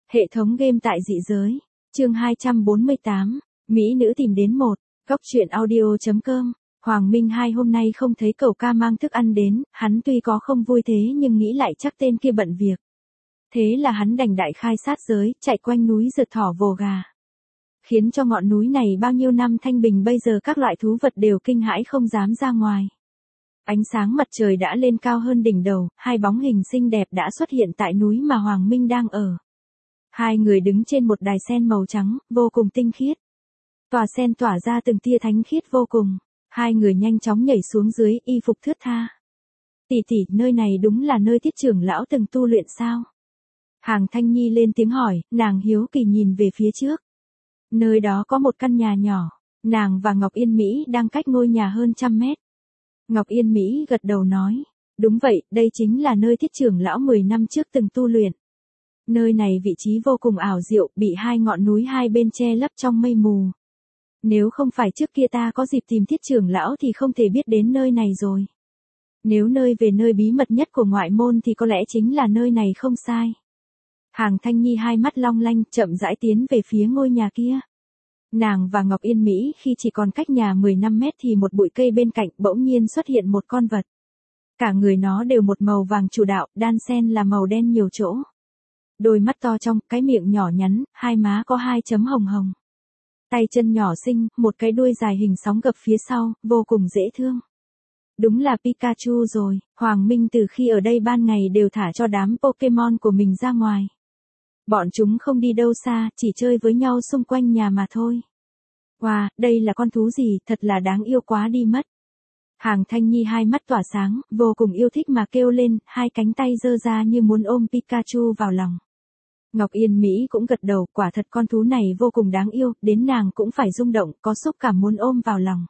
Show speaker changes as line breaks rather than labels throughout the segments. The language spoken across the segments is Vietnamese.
Hệ thống game tại dị giới. Chương 248. Mỹ nữ tìm đến một. Góc truyện audio.com. Hoàng Minh Hai hôm nay không thấy cậu ca mang thức ăn đến, hắn tuy có không vui thế nhưng nghĩ lại chắc tên kia bận việc. Thế là hắn đành đại khai sát giới, chạy quanh núi rượt thỏ vồ gà. Khiến cho ngọn núi này bao nhiêu năm thanh bình bây giờ các loại thú vật đều kinh hãi không dám ra ngoài. Ánh sáng mặt trời đã lên cao hơn đỉnh đầu, hai bóng hình xinh đẹp đã xuất hiện tại núi mà Hoàng Minh đang ở. Hai người đứng trên một đài sen màu trắng, vô cùng tinh khiết. Tòa sen tỏa ra từng tia thánh khiết vô cùng. Hai người nhanh chóng nhảy xuống dưới, y phục thướt tha. Tỷ tỷ, nơi này đúng là nơi Tiết trưởng lão từng tu luyện sao? Hàng Thanh Nhi lên tiếng hỏi, nàng hiếu kỳ nhìn về phía trước. Nơi đó có một căn nhà nhỏ, nàng và Ngọc Yên Mỹ đang cách ngôi nhà hơn 100 mét. Ngọc Yên Mỹ gật đầu nói, đúng vậy, đây chính là nơi Tiết trưởng lão 10 năm trước từng tu luyện. Nơi này vị trí vô cùng ảo diệu, bị hai ngọn núi hai bên che lấp trong mây mù. Nếu không phải trước kia ta có dịp tìm Tiết trưởng lão thì không thể biết đến nơi này rồi. Nếu nơi về nơi bí mật nhất của ngoại môn thì có lẽ chính là nơi này không sai. Hàng Thanh Nhi hai mắt long lanh chậm rãi tiến về phía ngôi nhà kia. Nàng và Ngọc Yên Mỹ khi chỉ còn cách nhà 15 mét thì một bụi cây bên cạnh bỗng nhiên xuất hiện một con vật. Cả người nó đều một màu vàng chủ đạo, đan xen là màu đen nhiều chỗ. Đôi mắt to trong, cái miệng nhỏ nhắn, hai má có hai chấm hồng hồng. Tay chân nhỏ xinh, một cái đuôi dài hình sóng gập phía sau, vô cùng dễ thương. Đúng là Pikachu rồi, Hoàng Minh từ khi ở đây ban ngày đều thả cho đám Pokemon của mình ra ngoài. Bọn chúng không đi đâu xa, chỉ chơi với nhau xung quanh nhà mà thôi. Wow, đây là con thú gì, thật là đáng yêu quá đi mất. Hàng Thanh Nhi hai mắt tỏa sáng, vô cùng yêu thích mà kêu lên, hai cánh tay giơ ra như muốn ôm Pikachu vào lòng. Ngọc Yên Mỹ cũng gật đầu, quả thật con thú này vô cùng đáng yêu, đến nàng cũng phải rung động, có xúc cảm muốn ôm vào lòng.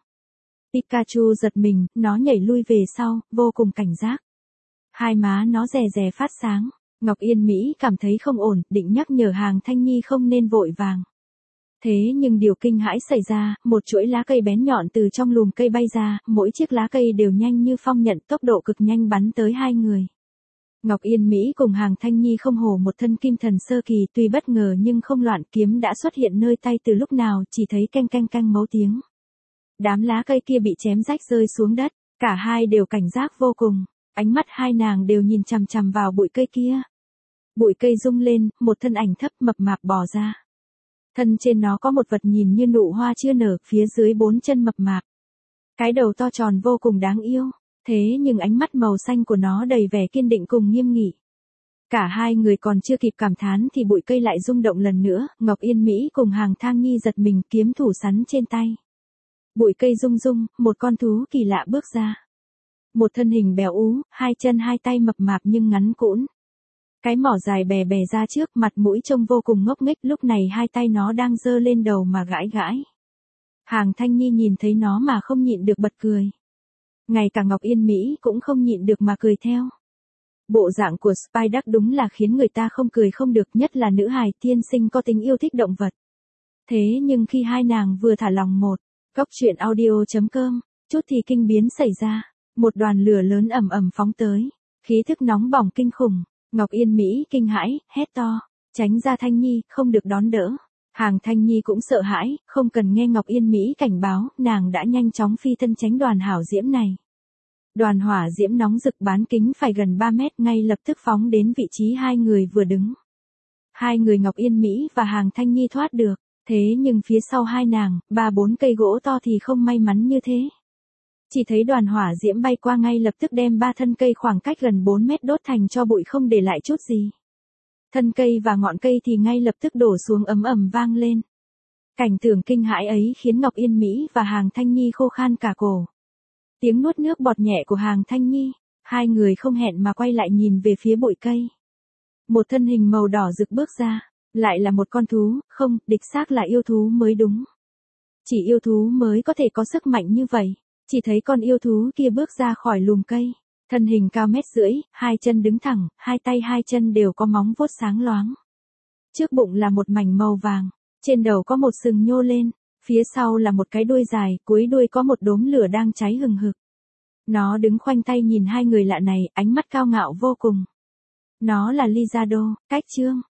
Pikachu giật mình, nó nhảy lui về sau, vô cùng cảnh giác. Hai má nó rè rè phát sáng. Ngọc Yên Mỹ cảm thấy không ổn, định nhắc nhở Hàng Thanh Nhi không nên vội vàng. Thế nhưng điều kinh hãi xảy ra, một chuỗi lá cây bén nhọn từ trong lùm cây bay ra, mỗi chiếc lá cây đều nhanh như phong nhận, tốc độ cực nhanh bắn tới hai người. Ngọc Yên Mỹ cùng Hàng Thanh Nhi không hổ một thân kim thần sơ kỳ, tuy bất ngờ nhưng không loạn, kiếm đã xuất hiện nơi tay từ lúc nào, chỉ thấy canh canh canh mấu tiếng. Đám lá cây kia bị chém rách rơi xuống đất, cả hai đều cảnh giác vô cùng, ánh mắt hai nàng đều nhìn chằm chằm vào bụi cây kia. Bụi cây rung lên, một thân ảnh thấp mập mạp bò ra. Thân trên nó có một vật nhìn như nụ hoa chưa nở, phía dưới 4 chân mập mạp. Cái đầu to tròn vô cùng đáng yêu, thế nhưng ánh mắt màu xanh của nó đầy vẻ kiên định cùng nghiêm nghị. Cả hai người còn chưa kịp cảm thán thì bụi cây lại rung động lần nữa, Ngọc Yên Mỹ cùng Hàng Thanh Nhi giật mình, kiếm thủ sắn trên tay. Bụi cây rung rung, một con thú kỳ lạ bước ra. Một thân hình béo ú, hai chân hai tay mập mạp nhưng ngắn cũn. Cái mỏ dài bè bè ra trước, mặt mũi trông vô cùng ngốc nghếch, lúc này hai tay nó đang giơ lên đầu mà gãi gãi. Hàng Thanh Nhi nhìn thấy nó mà không nhịn được bật cười. Ngay cả Ngọc Yên Mỹ cũng không nhịn được mà cười theo. Bộ dạng của Spy Duck đúng là khiến người ta không cười không được, nhất là nữ hài tiên sinh có tính yêu thích động vật. Thế nhưng khi hai nàng vừa thả lòng một, góc truyện audio.com, chút thì kinh biến xảy ra. Một đoàn lửa lớn ầm ầm phóng tới, khí thức nóng bỏng kinh khủng. Ngọc Yên Mỹ kinh hãi, hét to, tránh ra Thanh Nhi, không được đón đỡ. Hàng Thanh Nhi cũng sợ hãi, không cần nghe Ngọc Yên Mỹ cảnh báo, nàng đã nhanh chóng phi thân tránh đoàn hảo diễm này. Đoàn hỏa diễm nóng rực bán kính phải gần 3 mét, ngay lập tức phóng đến vị trí hai người vừa đứng. Hai người Ngọc Yên Mỹ và Hàng Thanh Nhi thoát được, thế nhưng phía sau hai nàng, 3-4 cây gỗ to thì không may mắn như thế. Chỉ thấy đoàn hỏa diễm bay qua ngay lập tức đem 3 thân cây khoảng cách gần 4 mét đốt thành tro bụi không để lại chút gì. Thân cây và ngọn cây thì ngay lập tức đổ xuống ầm ầm vang lên. Cảnh tượng kinh hãi ấy khiến Ngọc Yên Mỹ và Hàng Thanh Nhi khô khan cả cổ. Tiếng nuốt nước bọt nhẹ của Hàng Thanh Nhi, hai người không hẹn mà quay lại nhìn về phía bụi cây. Một thân hình màu đỏ rực bước ra, lại là một con thú, không, đích xác là yêu thú mới đúng. Chỉ yêu thú mới có thể có sức mạnh như vậy. Chỉ thấy con yêu thú kia bước ra khỏi lùm cây, thân hình cao 1,5 mét, hai chân đứng thẳng, hai tay hai chân đều có móng vuốt sáng loáng. Trước bụng là một mảnh màu vàng, trên đầu có một sừng nhô lên, phía sau là một cái đuôi dài, cuối đuôi có một đốm lửa đang cháy hừng hực. Nó đứng khoanh tay nhìn hai người lạ này, ánh mắt cao ngạo vô cùng. Nó là Lizardo, cách chương.